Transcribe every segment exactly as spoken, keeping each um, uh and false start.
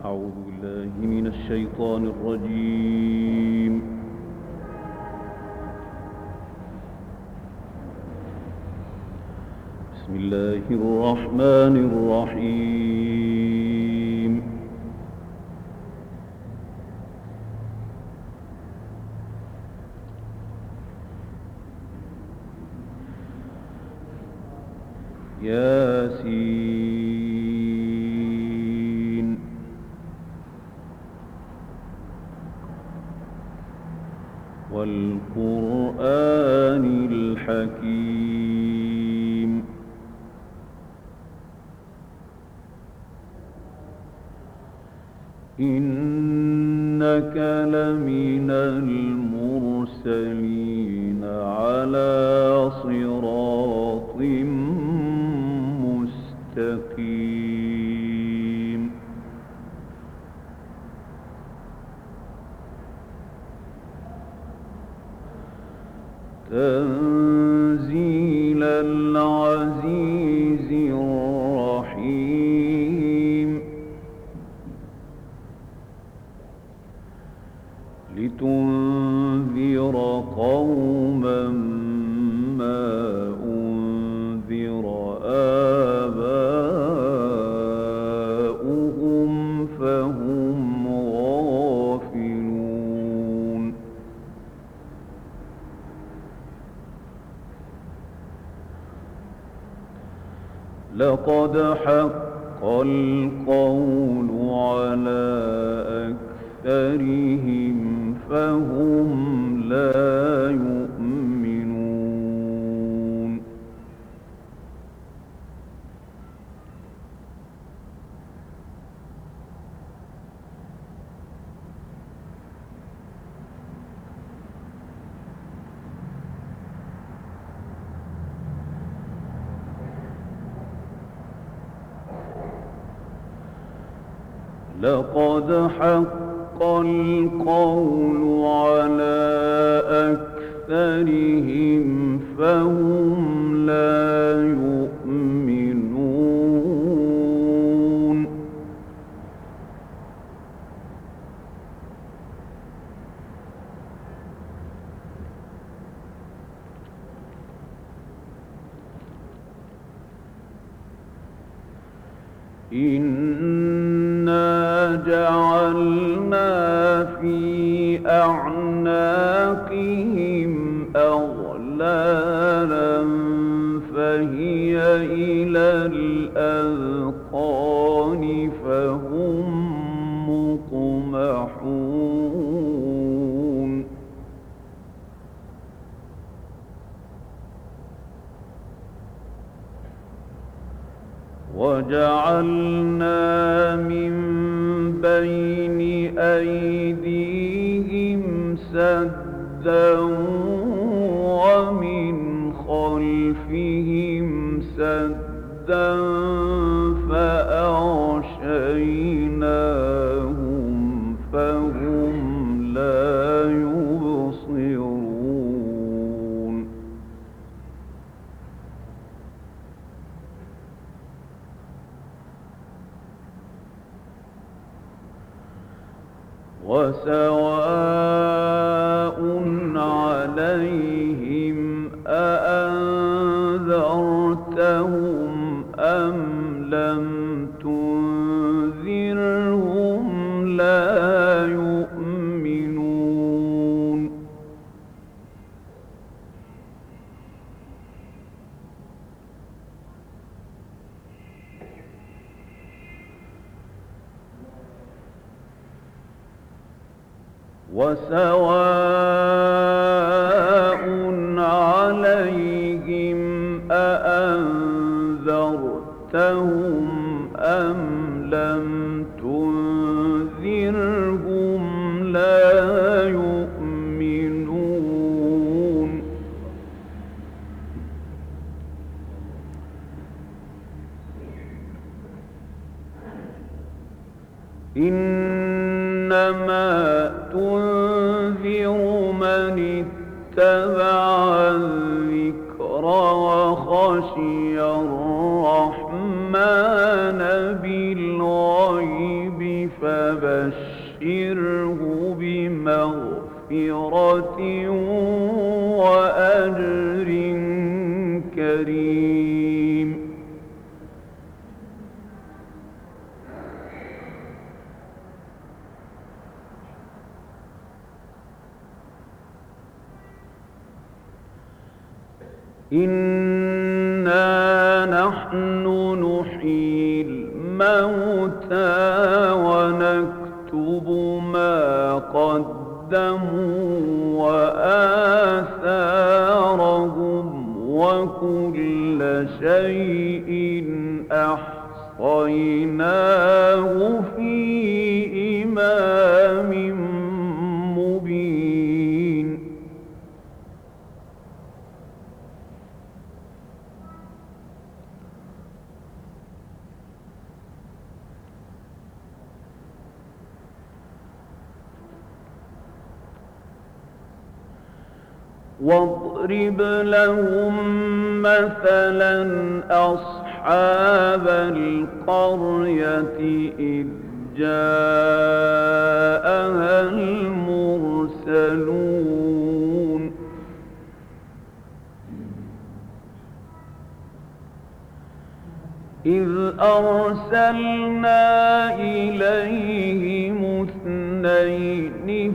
أعوذ بالله من الشيطان الرجيم. بسم الله الرحمن الرحيم. ياسين والقرآن الحكيم إنك لمن المرسلين على صراط مستقيم تنزيل العزيز الرحيم لتنذر قوما ما أنذر آباؤهم فهم غافلون لقد حق القول على أكثرهم فهم لا يؤمنون لقد حق القول على أكثرهم فهم لا يؤمنون إنا جعلنا في أعناقهم أغلالا فهي إلى الأذقان فهم مقمحون وجعلنا من بين أيديهم سدا ومن خلفهم سدا فأغشيناهم فهم لا يبصرون وسواء عليهم أأنذرتهم أم لم تنذرهم لا يؤمنون وسواء عليهم أأنذرتهم أم لم تنذرهم لا يؤمنون إنما تنذر من اتبع الذكر وخشي الرحمن بالغيب فلا فبشره بمغفرة وأجر كريم. إنا نحن نحيي الموتى ونكتب ما قدموا وآثارهم وكل شيء أحصيناه في إمام مبين. واضرب لهم مثلا أصحاب القرية إذ جاءها المرسلون إذ أرسلنا إليهم اثنين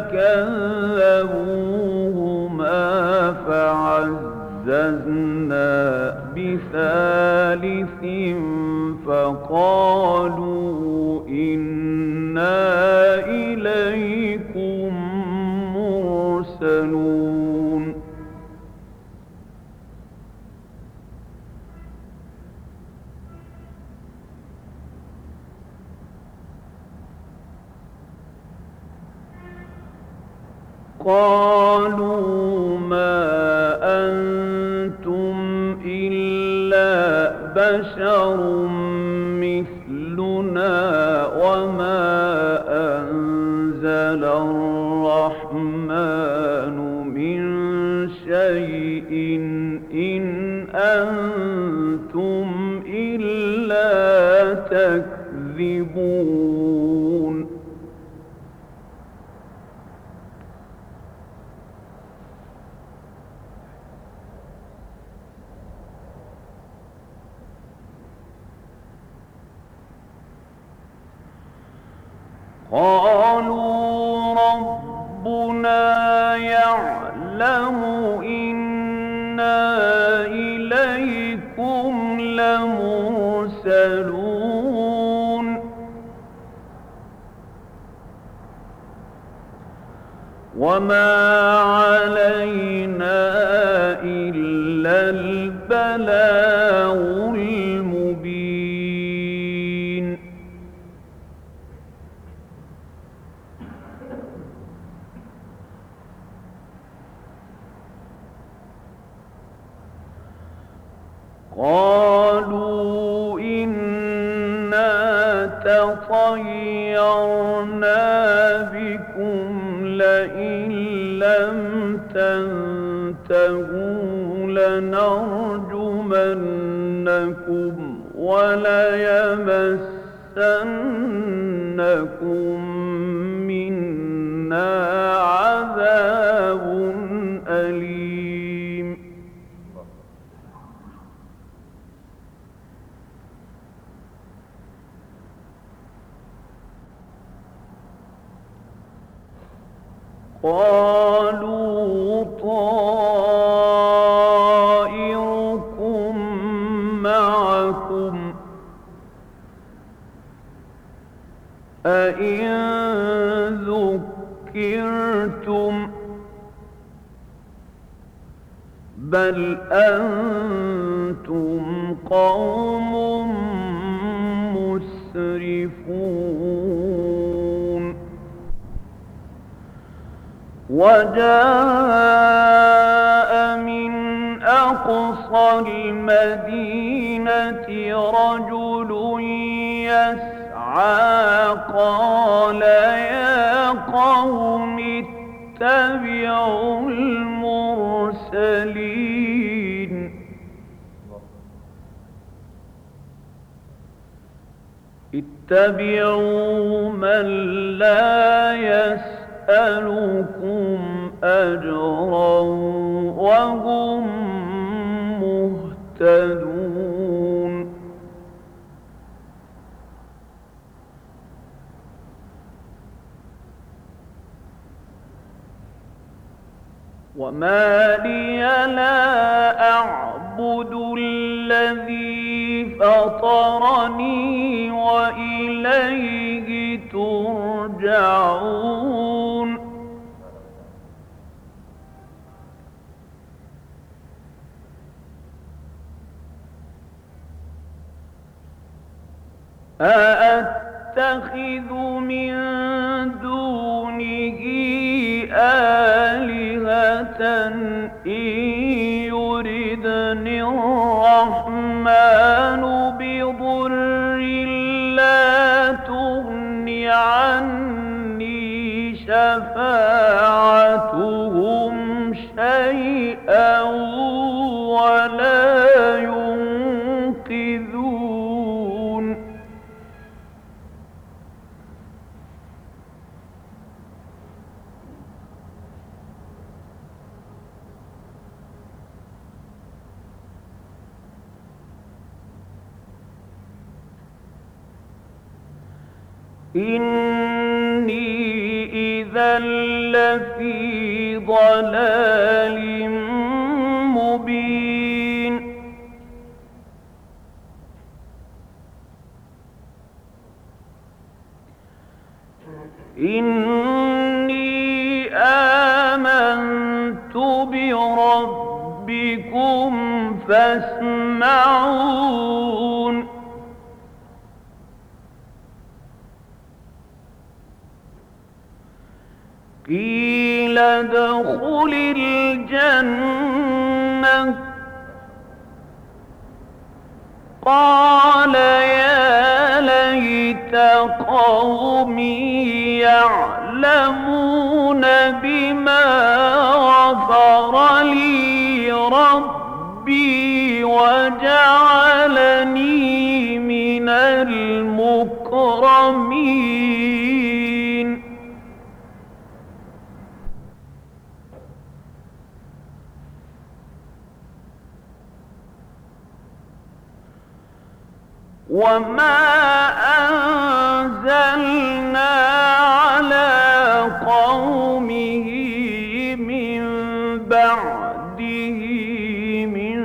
فكذبوهما فعززنا بثالث فقالوا إنا إليكم مرسلون قالوا ما أنتم إلا بشر مثلنا وما أنزل الرحمن من شيء إن أنتم إلا تكذبون قالوا ربنا يعلم إنا إليكم لمرسلون وما علينا إلا البلاغ المبين. قالوا إنا تطيرنا بكم لئن لم تنتهوا لنرجمنكم وليمسنكم منا عذاب أليم. قالوا طائركم معكم أئن ذكرتم بل أنتم قوم مسرفون. وجاء من أقصى المدينة رجل يسعى قال يا قوم اتبعوا المرسلين اتبعوا من لا يسألكم أجرا وهم مهتدون. وما لي لا أعبد الذي فطرني وإليه ترجعون. أأتخذ من دونه آلهة إن يردني الرحمن بضر لا تغن عني شفاعتهم شيئا ولا ينقذون. إني إذا لفي ضلال مبين. إني آمنت بربكم فاسمعون. قيل ادخل الجنة قال يا ليت قومي يعلمون بما غفر لي ربي وجعلني من المكرمين. وما أنزلنا على قومه من بعده من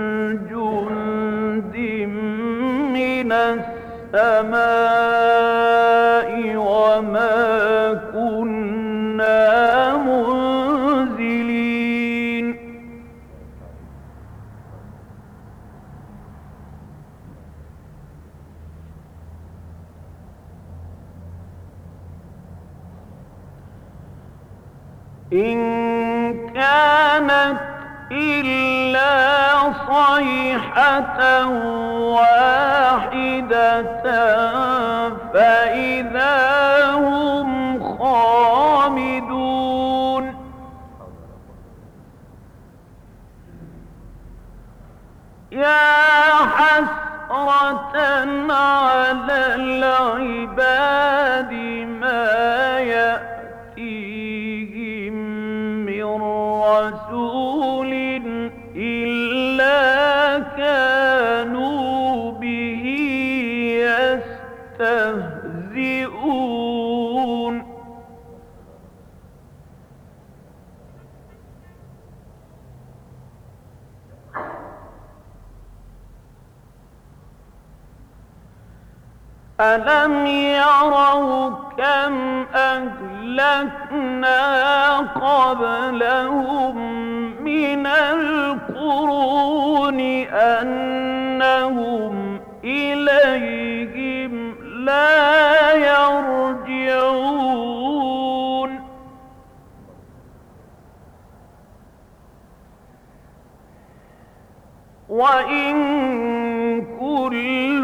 جند من السماء وما كنا منزلين. إن كانت إلا صيحة واحدة فإذا هم خامدون. يا حسرة على العباد ما يأتيهم من رسول إلا كانوا به يستهزئون. ألم يروا كم أهلكنا قبلهم من القرون أنهم إليهم لا يرجعون. وإن كل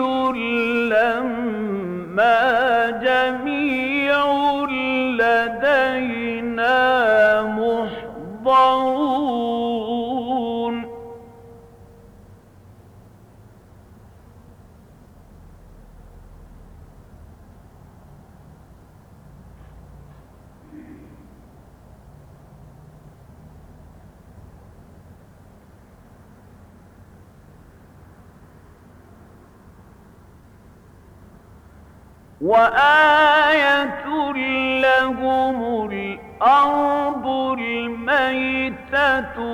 لما جميع لدينا محضرون. وآية لهم الأرض الميتة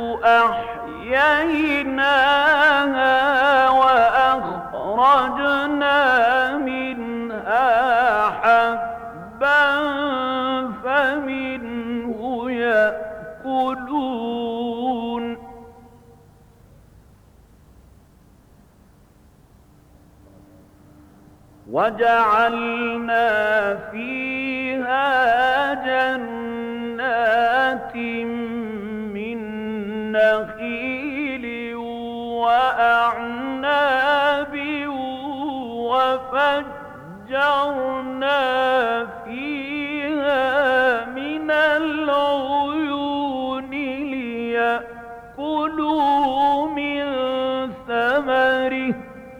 أحييناها وأخرجنا منها حبا فمنه يأكلون وجعلنا فيها جنات من نخيل وأعناب وفجرنا فيها من العيون ليأكلوا من ثمره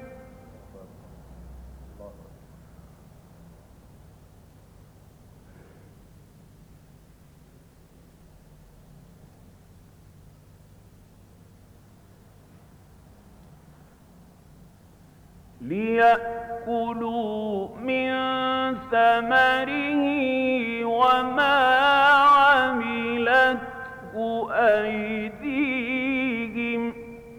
ليأكلوا من ثمره وما عملته أيديهم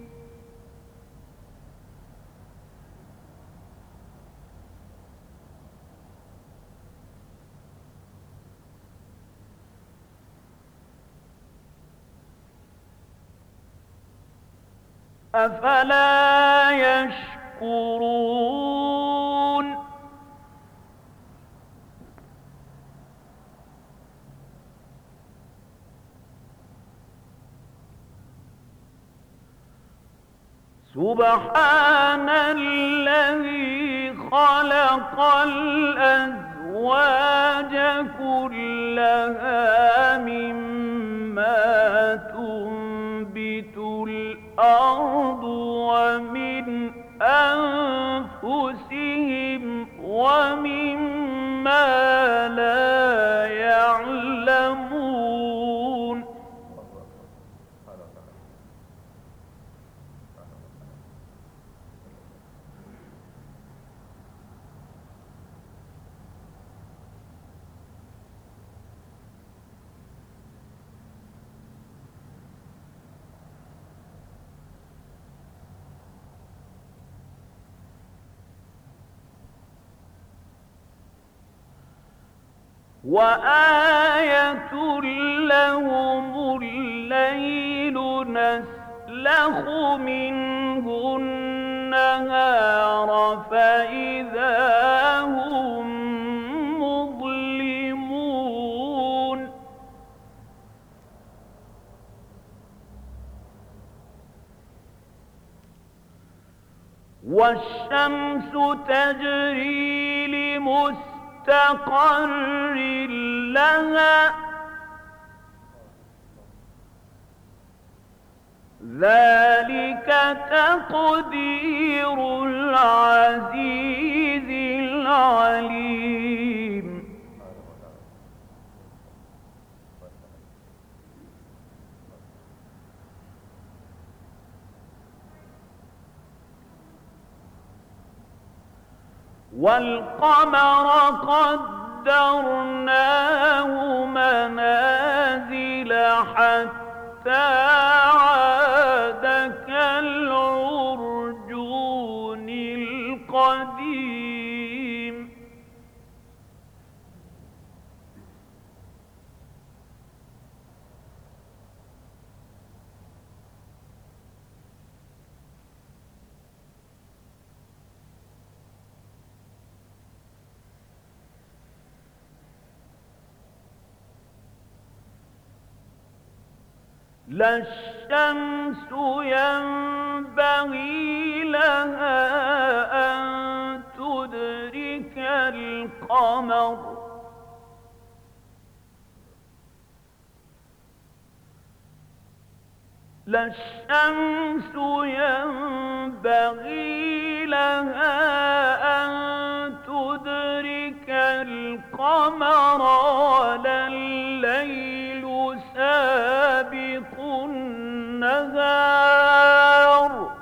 أفلا يشكرون سبحان الذي خلق الأزواج كلها مما تنبت الأرض ومن أنفسهم ومما لا يعلمون وآية لهم الليل نسلخ منه النهار فإذا هم مظلمون والشمس تجري لمستقر مستقر لها ذلك تقدير العزيز العليم والقمر قدرناه منازل حتى عاد كالعرجون القديم لا الشمس ينبغي لها أن تدرك القمر لا الشمس ينبغي لها أن تدرك القمر ولا الليل سابق النهار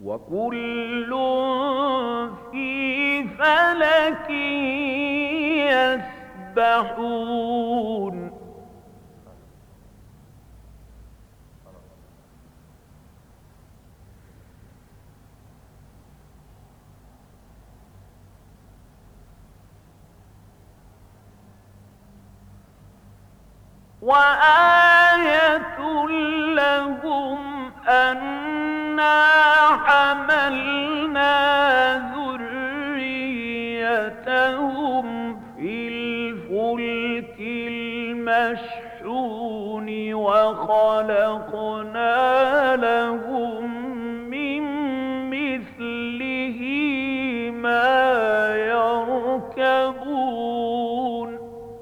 وكل في فلك يسبحون وآية لهم أنا حملنا ذريتهم في الفلك المشحون وخلقنا لهم من مثله ما يركبون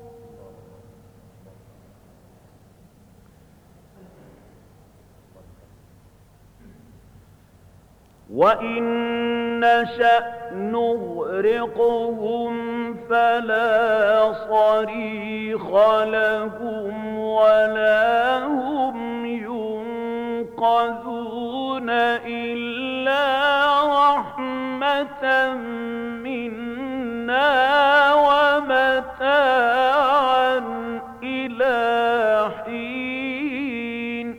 وإن نشأ نغرقهم فلا صريخ لهم ولا هم ينقذون إلا رحمة منا ومتاعا إلى حين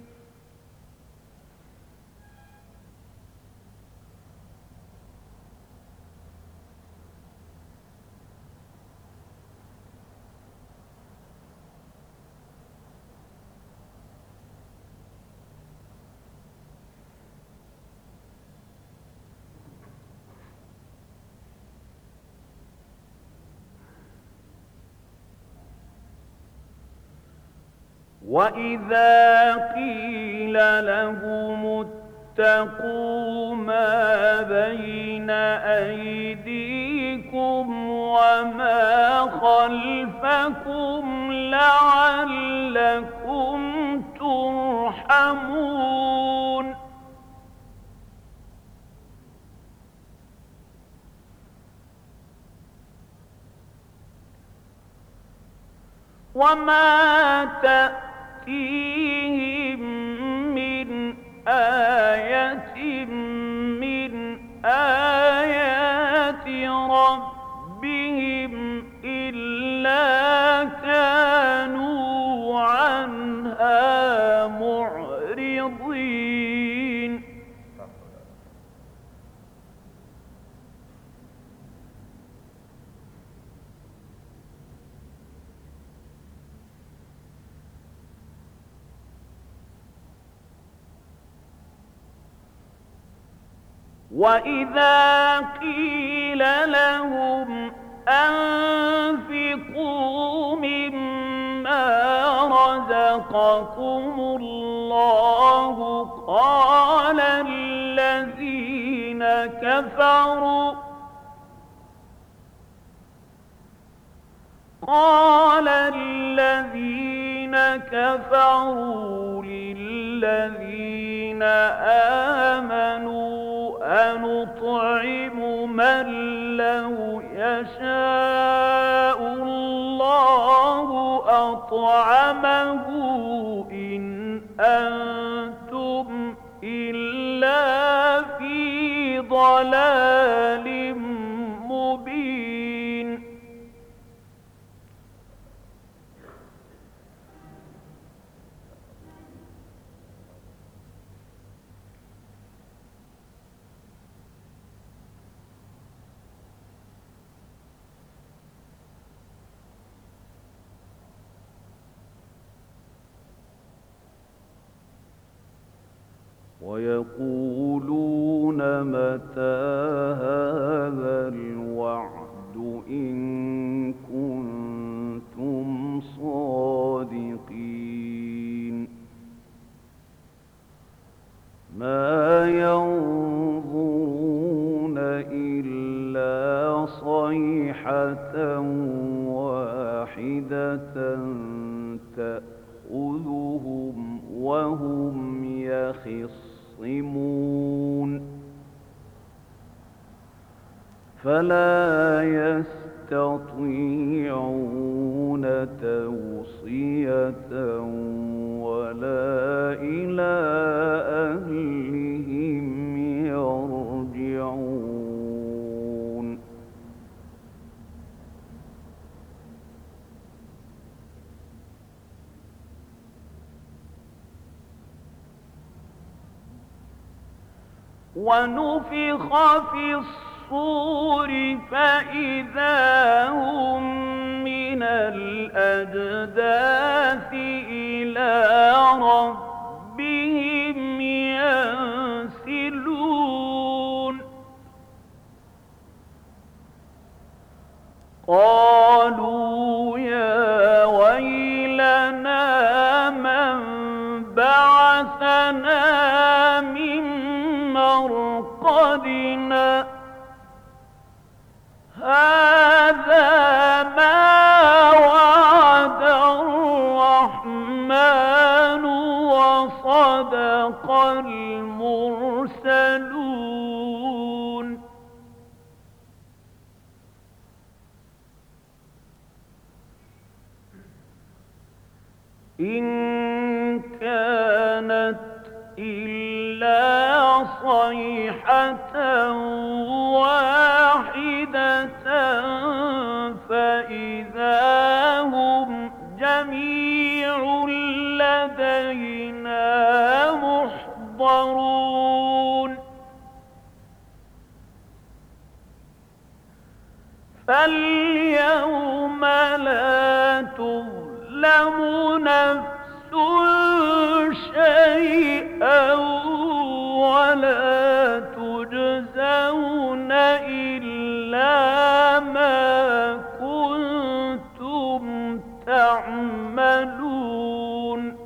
وإذا قيل لهم اتقوا ما بين أيديكم وما خلفكم لعلكم ترحمون وما تأتيهم من آية من آيات ربهم إلا كانوا عنها معرضين وإذا قيل لهم أنفقوا مما رزقكم الله قال الذين كفروا قال الذين كفروا للذين آمنوا أنطعم من لو يشاء الله أطعمه إن أنتم إلا في ضلال مبين ويقولون متى هذا الوعد إن كنتم صادقين ما ينظرون إلا صيحة واحدة تأخذهم وهم يخصمون فلا يستطيعون توصية ولا إلى أهلهم ونفخ في الصور فإذا هم من الأجداث إلى ربهم ينسلون قالوا يا ويلنا من بعثنا من مرقدنا هذا ما وعد الرحمن وصدق المرسلون إن كانت إلا صيحة واحدة فإذا هم جميع لدينا محضرون فاليوم لا تظلم نفس شيئا ولا تجزون إلا ما كنتم تعملون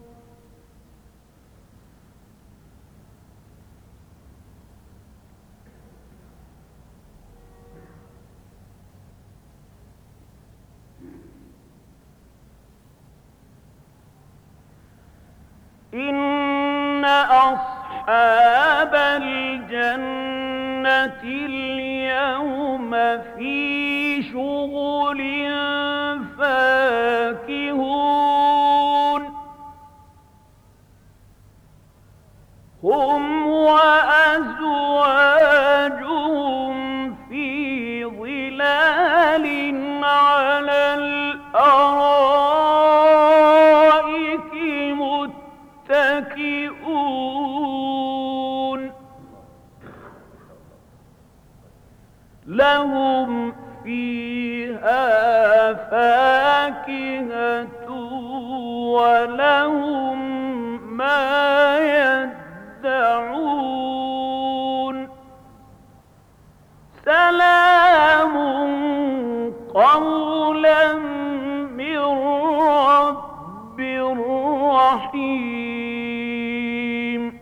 إن أصحاب الجنة اليوم في شغل فاكهون هم وأزواجهم في ظلال على الأرائك متكئون لهم فيها فاكهة ولهم ما يدعون سلام قولا من رب رحيم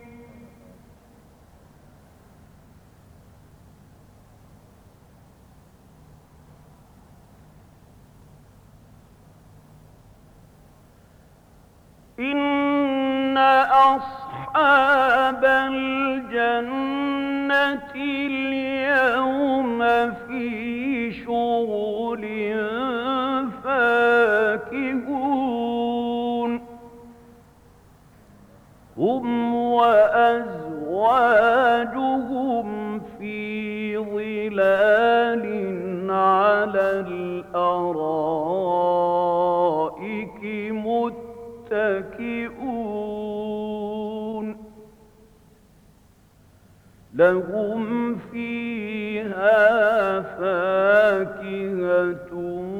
إن أصحاب الجنة اليوم في شغل فاكهون هم وأزواجهم في ظلال على الأرائك متكئون لهم فيها فاكهة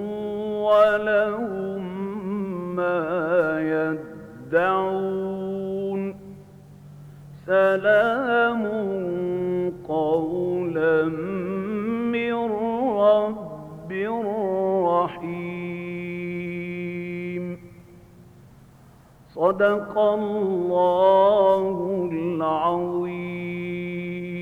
ولهم ما يدعون سلام قولا من رب رحيم صدق الله العظيم.